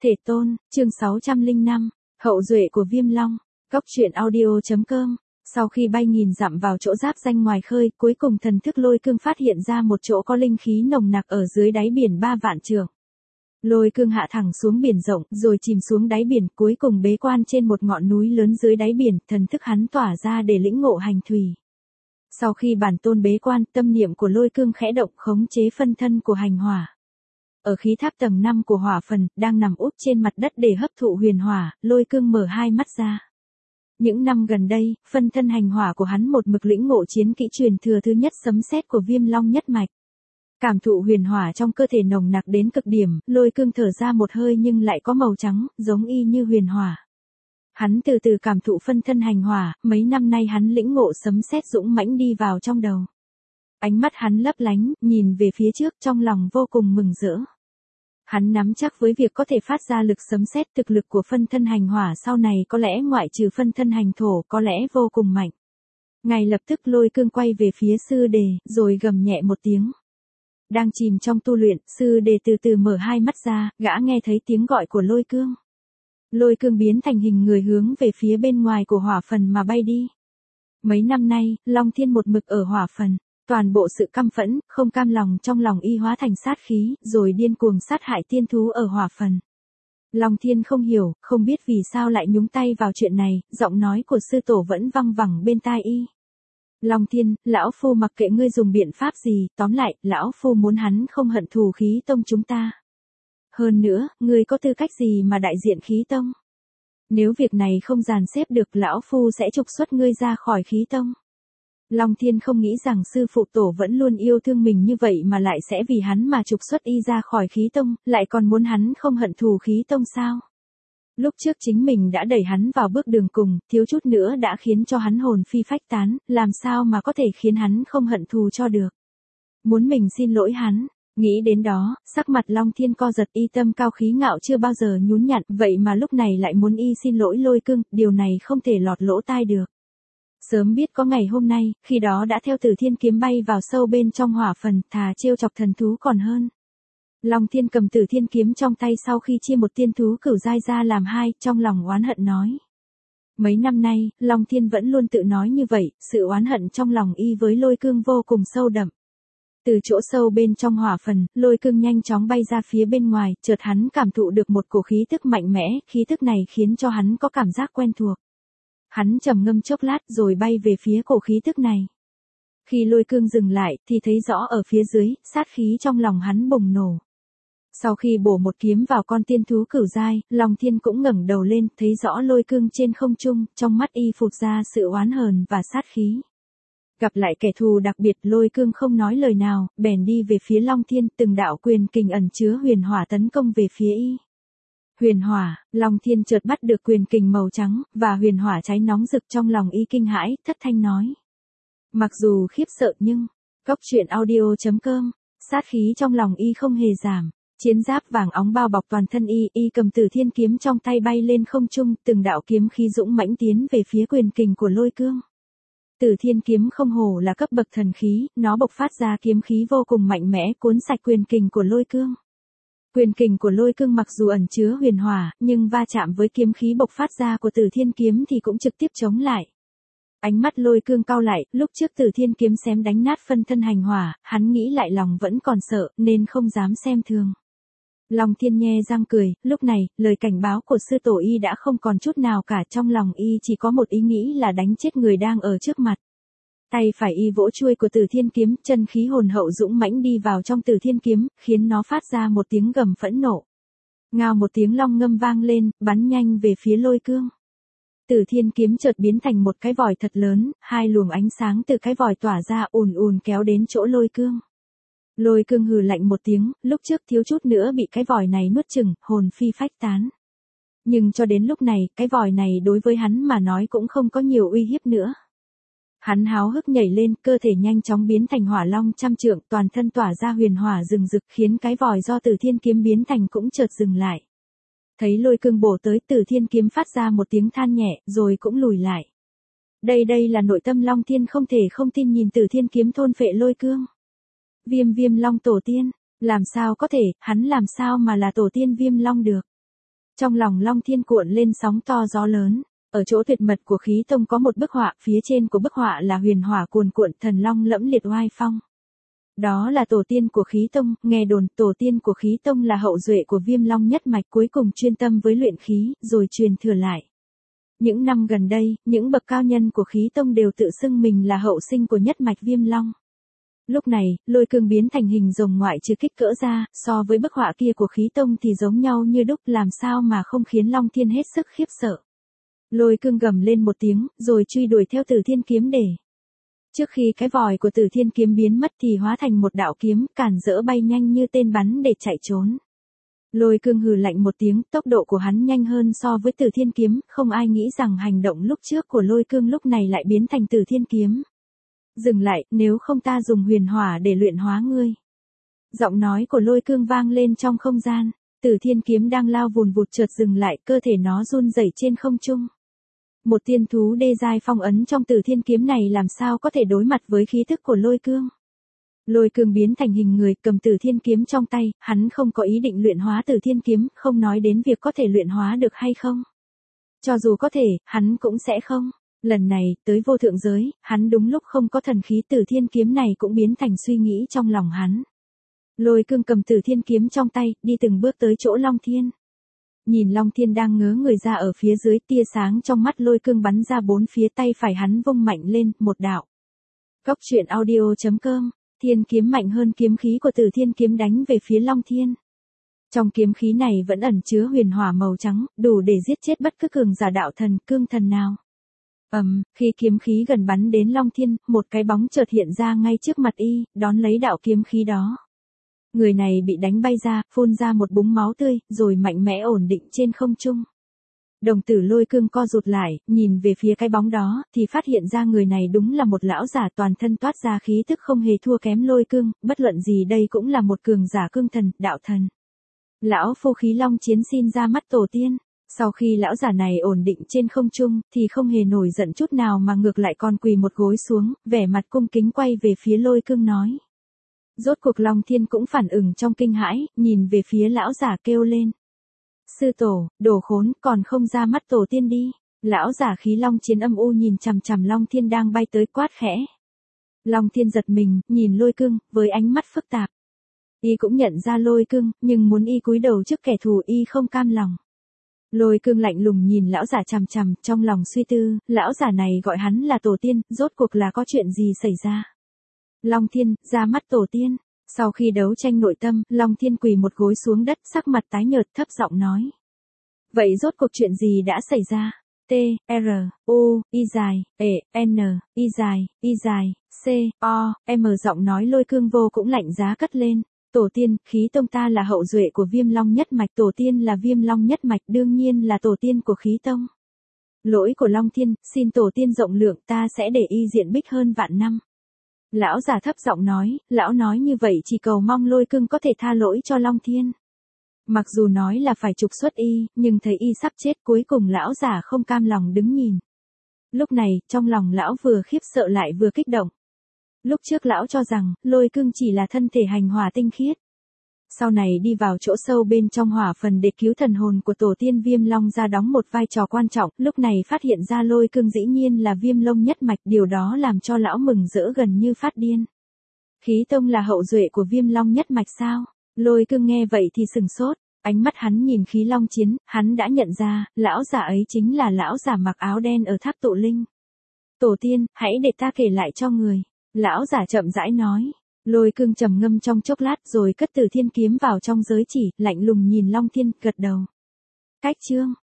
Thể tôn, chương 605, hậu duệ của Viêm Long, góc truyện audio.com. Sau khi bay nghìn dặm vào chỗ giáp danh ngoài khơi, cuối cùng thần thức Lôi Cương phát hiện ra một chỗ có linh khí nồng nặc ở dưới đáy biển 3 vạn trượng. Lôi Cương hạ thẳng xuống biển rộng, rồi chìm xuống đáy biển, cuối cùng bế quan trên một ngọn núi lớn dưới đáy biển, thần thức hắn tỏa ra để lĩnh ngộ hành thủy. Sau khi bản tôn bế quan, tâm niệm của Lôi Cương khẽ động, khống chế phân thân của hành hỏa. Ở khí tháp tầng 5 của hỏa phần, đang nằm úp trên mặt đất để hấp thụ huyền hỏa, Lôi Cương mở hai mắt ra. Những năm gần đây, phân thân hành hỏa của hắn một mực lĩnh ngộ chiến kỹ truyền thừa thứ nhất sấm sét của Viêm Long nhất mạch. Cảm thụ huyền hỏa trong cơ thể nồng nặc đến cực điểm, Lôi Cương thở ra một hơi nhưng lại có màu trắng, giống y như huyền hỏa. Hắn từ từ cảm thụ phân thân hành hỏa, mấy năm nay hắn lĩnh ngộ sấm sét dũng mãnh đi vào trong đầu. Ánh mắt hắn lấp lánh, nhìn về phía trước trong lòng vô cùng mừng rỡ. Hắn nắm chắc với việc có thể phát ra lực sấm sét, thực lực của phân thân hành hỏa sau này có lẽ ngoại trừ phân thân hành thổ có lẽ vô cùng mạnh. Ngay lập tức Lôi Cương quay về phía sư đề, rồi gầm nhẹ một tiếng. Đang chìm trong tu luyện, sư đề từ từ mở hai mắt ra, gã nghe thấy tiếng gọi của Lôi Cương. Lôi Cương biến thành hình người hướng về phía bên ngoài của hỏa phần mà bay đi. Mấy năm nay, Long Thiên một mực ở hỏa phần. Toàn bộ sự căm phẫn, không cam lòng trong lòng y hóa thành sát khí, rồi điên cuồng sát hại tiên thú ở hỏa phần. Long Thiên không hiểu, không biết vì sao lại nhúng tay vào chuyện này, giọng nói của sư tổ vẫn văng vẳng bên tai y. Long Thiên, lão phu mặc kệ ngươi dùng biện pháp gì, tóm lại, lão phu muốn hắn không hận thù khí tông chúng ta. Hơn nữa, ngươi có tư cách gì mà đại diện khí tông? Nếu việc này không dàn xếp được, lão phu sẽ trục xuất ngươi ra khỏi khí tông. Long Thiên không nghĩ rằng sư phụ tổ vẫn luôn yêu thương mình như vậy mà lại sẽ vì hắn mà trục xuất y ra khỏi khí tông, lại còn muốn hắn không hận thù khí tông sao? Lúc trước chính mình đã đẩy hắn vào bước đường cùng, thiếu chút nữa đã khiến cho hắn hồn phi phách tán, làm sao mà có thể khiến hắn không hận thù cho được? Muốn mình xin lỗi hắn. Nghĩ đến đó, sắc mặt Long Thiên co giật, y tâm cao khí ngạo chưa bao giờ nhún nhặn, vậy mà lúc này lại muốn y xin lỗi Lôi Cương, điều này không thể lọt lỗ tai được. Sớm biết có ngày hôm nay, khi đó đã theo Tử Thiên kiếm bay vào sâu bên trong hỏa phần, thà trêu chọc thần thú còn hơn. Long Thiên cầm Tử Thiên kiếm trong tay sau khi chia một tiên thú cửu giai ra làm hai, trong lòng oán hận nói. Mấy năm nay, Long Thiên vẫn luôn tự nói như vậy, sự oán hận trong lòng y với Lôi Cương vô cùng sâu đậm. Từ chỗ sâu bên trong hỏa phần, Lôi Cương nhanh chóng bay ra phía bên ngoài, chợt hắn cảm thụ được một cổ khí tức mạnh mẽ, khí tức này khiến cho hắn có cảm giác quen thuộc. Hắn trầm ngâm chốc lát rồi bay về phía cổ khí tức này. Khi Lôi Cương dừng lại thì thấy rõ ở phía dưới, sát khí trong lòng hắn bùng nổ. Sau khi bổ một kiếm vào con tiên thú cửu giai, Long Thiên cũng ngẩng đầu lên, thấy rõ Lôi Cương trên không trung, trong mắt y phụt ra sự oán hờn và sát khí. Gặp lại kẻ thù đặc biệt, Lôi Cương không nói lời nào, bèn đi về phía Long Thiên, từng đạo quyền kình ẩn chứa huyền hỏa tấn công về phía y. Huyền hỏa, Long Thiên chợt bắt được quyền kình màu trắng, và huyền hỏa cháy nóng rực trong lòng y kinh hãi, thất thanh nói. Mặc dù khiếp sợ nhưng, góc truyện audio.com, sát khí trong lòng y không hề giảm. Chiến giáp vàng óng bao bọc toàn thân y cầm Tử Thiên kiếm trong tay bay lên không trung, từng đạo kiếm khí dũng mãnh tiến về phía quyền kình của Lôi Cương. Tử Thiên kiếm không hổ là cấp bậc thần khí, nó bộc phát ra kiếm khí vô cùng mạnh mẽ cuốn sạch quyền kình của Lôi Cương. Quyền kình của Lôi Cương mặc dù ẩn chứa huyền hỏa, nhưng va chạm với kiếm khí bộc phát ra của Tử Thiên kiếm thì cũng trực tiếp chống lại. Ánh mắt Lôi Cương cau lại, lúc trước Tử Thiên kiếm xém đánh nát phân thân hành hỏa, hắn nghĩ lại lòng vẫn còn sợ, nên không dám xem thường. Long Thiên nhe răng cười, lúc này, lời cảnh báo của sư tổ y đã không còn chút nào cả, trong lòng y chỉ có một ý nghĩ là đánh chết người đang ở trước mặt. Tay phải y vỗ chuôi của Tử Thiên kiếm, chân khí hồn hậu dũng mãnh đi vào trong Tử Thiên kiếm, khiến nó phát ra một tiếng gầm phẫn nộ. Ngao một tiếng long ngâm vang lên, bắn nhanh về phía Lôi Cương. Tử Thiên kiếm chợt biến thành một cái vòi thật lớn, hai luồng ánh sáng từ cái vòi tỏa ra ùn ùn kéo đến chỗ Lôi Cương. Lôi Cương hừ lạnh một tiếng, lúc trước thiếu chút nữa bị cái vòi này nuốt chửng, hồn phi phách tán. Nhưng cho đến lúc này, cái vòi này đối với hắn mà nói cũng không có nhiều uy hiếp nữa. Hắn háo hức nhảy lên, cơ thể nhanh chóng biến thành hỏa long trăm trượng, toàn thân tỏa ra huyền hỏa rừng rực, khiến cái vòi do Tử Thiên kiếm biến thành cũng chợt dừng lại. Thấy Lôi Cương bổ tới, Tử Thiên kiếm phát ra một tiếng than nhẹ, rồi cũng lùi lại. Đây là nội tâm Long Thiên không thể không tin nhìn Tử Thiên kiếm thôn phệ Lôi Cương. Viêm Long tổ tiên, làm sao có thể, hắn làm sao mà là tổ tiên Viêm Long được? Trong lòng Long Thiên cuộn lên sóng to gió lớn. Ở chỗ tuyệt mật của khí tông có một bức họa, phía trên của bức họa là huyền hỏa cuồn cuộn, thần long lẫm liệt oai phong. Đó là tổ tiên của khí tông, nghe đồn tổ tiên của khí tông là hậu duệ của Viêm Long nhất mạch, cuối cùng chuyên tâm với luyện khí, rồi truyền thừa lại. Những năm gần đây, những bậc cao nhân của khí tông đều tự xưng mình là hậu sinh của nhất mạch Viêm Long. Lúc này, lôi cương biến thành hình rồng ngoại trừ kích cỡ ra, so với bức họa kia của khí tông thì giống nhau như đúc, làm sao mà không khiến Long Thiên hết sức khiếp sợ. Lôi cương gầm lên một tiếng, rồi truy đuổi theo Tử Thiên kiếm để. Trước khi cái vòi của Tử Thiên kiếm biến mất thì hóa thành một đạo kiếm, cản rỡ bay nhanh như tên bắn để chạy trốn. Lôi cương hừ lạnh một tiếng, tốc độ của hắn nhanh hơn so với Tử Thiên kiếm, không ai nghĩ rằng hành động lúc trước của lôi cương lúc này lại biến thành Tử Thiên kiếm. Dừng lại, nếu không ta dùng huyền hỏa để luyện hóa ngươi. Giọng nói của lôi cương vang lên trong không gian, Tử Thiên kiếm đang lao vùn vụt chợt dừng lại, cơ thể nó run rẩy trên không trung. Một tiên thú đê giai phong ấn trong Tử Thiên kiếm này làm sao có thể đối mặt với khí thức của lôi cương. Lôi cương biến thành hình người, cầm Tử Thiên kiếm trong tay, hắn không có ý định luyện hóa Tử Thiên kiếm, không nói đến việc có thể luyện hóa được hay không. Cho dù có thể, hắn cũng sẽ không. Lần này, tới vô thượng giới, hắn đúng lúc không có thần khí, Tử Thiên kiếm này cũng biến thành suy nghĩ trong lòng hắn. Lôi cương cầm Tử Thiên kiếm trong tay, đi từng bước tới chỗ Long Thiên. Nhìn Long Thiên đang ngớ người ra ở phía dưới, tia sáng trong mắt lôi cương bắn ra bốn phía, tay phải hắn vung mạnh lên, một đạo. Cốc truyện audio.com, thiên kiếm mạnh hơn kiếm khí của Tử Thiên kiếm đánh về phía Long Thiên. Trong kiếm khí này vẫn ẩn chứa huyền hỏa màu trắng, đủ để giết chết bất cứ cường giả đạo thần, cương thần nào. Khi kiếm khí gần bắn đến Long Thiên, một cái bóng chợt hiện ra ngay trước mặt y, đón lấy đạo kiếm khí đó. Người này bị đánh bay ra, phun ra một búng máu tươi, rồi mạnh mẽ ổn định trên không trung. Đồng tử lôi cương co rụt lại, nhìn về phía cái bóng đó, thì phát hiện ra người này đúng là một lão giả toàn thân toát ra khí tức không hề thua kém lôi cương, bất luận gì đây cũng là một cường giả cương thần, đạo thần. Lão phu khí long chiến xin ra mắt tổ tiên. Sau khi lão giả này ổn định trên không trung, thì không hề nổi giận chút nào mà ngược lại còn quỳ một gối xuống, vẻ mặt cung kính quay về phía lôi cương nói. Rốt cuộc Long Thiên cũng phản ứng trong kinh hãi, nhìn về phía lão giả kêu lên. Sư tổ, đồ khốn, còn không ra mắt tổ tiên đi. Lão giả khí long chiến âm u nhìn chằm chằm Long Thiên đang bay tới, quát khẽ. Long Thiên giật mình, nhìn lôi cương, với ánh mắt phức tạp. Y cũng nhận ra lôi cương, nhưng muốn y cúi đầu trước kẻ thù y không cam lòng. Lôi cương lạnh lùng nhìn lão giả chằm chằm, trong lòng suy tư, lão giả này gọi hắn là tổ tiên, rốt cuộc là có chuyện gì xảy ra. Long Thiên, ra mắt tổ tiên. Sau khi đấu tranh nội tâm, Long Thiên quỳ một gối xuống đất, sắc mặt tái nhợt, thấp giọng nói. Vậy rốt cuộc chuyện gì đã xảy ra? T, R, U, I dài, E, N, I dài, C, O, M giọng nói lôi cương vô cũng lạnh giá cất lên. Tổ tiên, khí tông ta là hậu duệ của Viêm Long nhất mạch, tổ tiên là Viêm Long nhất mạch, đương nhiên là tổ tiên của khí tông. Lỗi của Long Thiên, xin tổ tiên rộng lượng, ta sẽ để y diện bích hơn vạn năm. Lão già thấp giọng nói, lão nói như vậy chỉ cầu mong lôi cương có thể tha lỗi cho Long Thiên. Mặc dù nói là phải trục xuất y, nhưng thấy y sắp chết, cuối cùng lão già không cam lòng đứng nhìn. Lúc này, trong lòng lão vừa khiếp sợ lại vừa kích động. Lúc trước lão cho rằng, lôi cương chỉ là thân thể hành hỏa tinh khiết. Sau này đi vào chỗ sâu bên trong hỏa phần để cứu thần hồn của tổ tiên Viêm Long ra đóng một vai trò quan trọng, lúc này phát hiện ra lôi cương dĩ nhiên là Viêm Long nhất mạch, điều đó làm cho lão mừng rỡ gần như phát điên. Khí tông là hậu duệ của Viêm Long nhất mạch sao? Lôi cương nghe vậy thì sừng sốt, ánh mắt hắn nhìn khí long chiến, hắn đã nhận ra, lão giả ấy chính là lão giả mặc áo đen ở tháp tụ linh. Tổ tiên, hãy để ta kể lại cho người. Lão giả chậm rãi nói. Lôi cương trầm ngâm trong chốc lát rồi cất Tử Thiên kiếm vào trong giới chỉ, lạnh lùng nhìn Long Thiên, gật đầu. Cách chương.